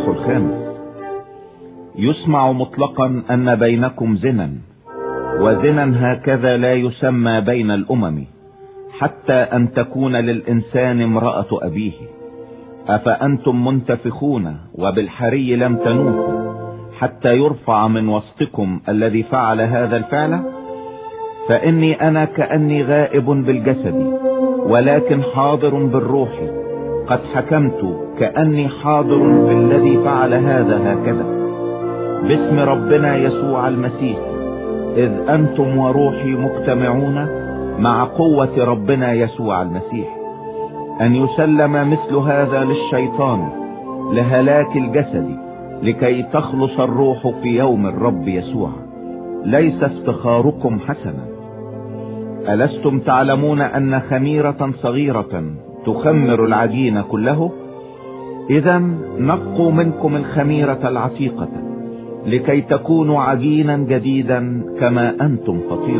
الإصحاح 5. يسمع مطلقا أن بينكم زنا، وزنا هكذا لا يسمى بين الأمم، حتى أن تكون للإنسان امرأة أبيه. أفأنتم منتفخون وبالحري لم تنوحوا، حتى يرفع من وسطكم الذي فعل هذا الفعل؟ فإني أنا كأني غائب بالجسد، ولكن حاضر بالروح، قد حكمت كأني حاضر بالذي فعل هذا هكذا، باسم ربنا يسوع المسيح، إذ أنتم وروحي مجتمعون مع قوة ربنا يسوع المسيح، أن يسلم مثل هذا للشيطان لهلاك الجسد، لكي تخلص الروح في يوم الرب يسوع. ليس افتخاركم حسنا. ألستم تعلمون أن خميرة صغيرة تخمر العجين كله؟ إذا نقوا منكم الخميرة العتيقة، لكي تكونوا عجينا جديدا كما أنتم فطير.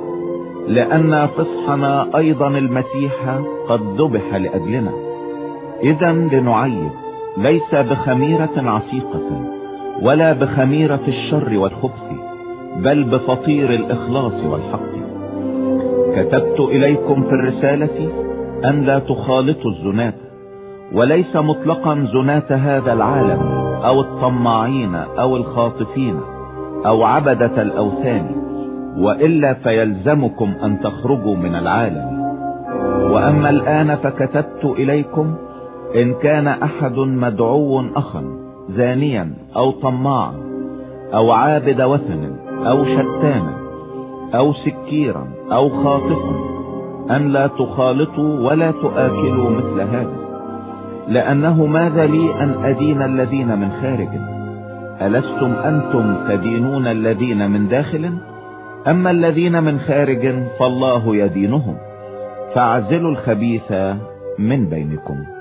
لأن فصحنا أيضا المسيح قد ذبح لأجلنا. إذا لنعيب، ليس بخميرة عتيقة ولا بخميرة الشر والخبث، بل بفطير الإخلاص والحق. كتبت إليكم في الرسالة أن لا تخالطوا الزناة، وليس مطلقا زناة هذا العالم أو الطماعين أو الخاطفين أو عبدة الأوثان، وإلا فيلزمكم أن تخرجوا من العالم. وأما الآن فكتبت إليكم إن كان أحد مدعو أخا زانيا أو طماعا أو عابد وثن أو شتانا أو سكيرا أو خاطفا، أن لا تخالطوا ولا تآكلوا مثل هذا. لأنه ماذا لي أن أدين الذين من خارج؟ ألستم أنتم تدينون الذين من داخل؟ أما الذين من خارج فالله يدينهم. فاعزلوا الخبيث من بينكم.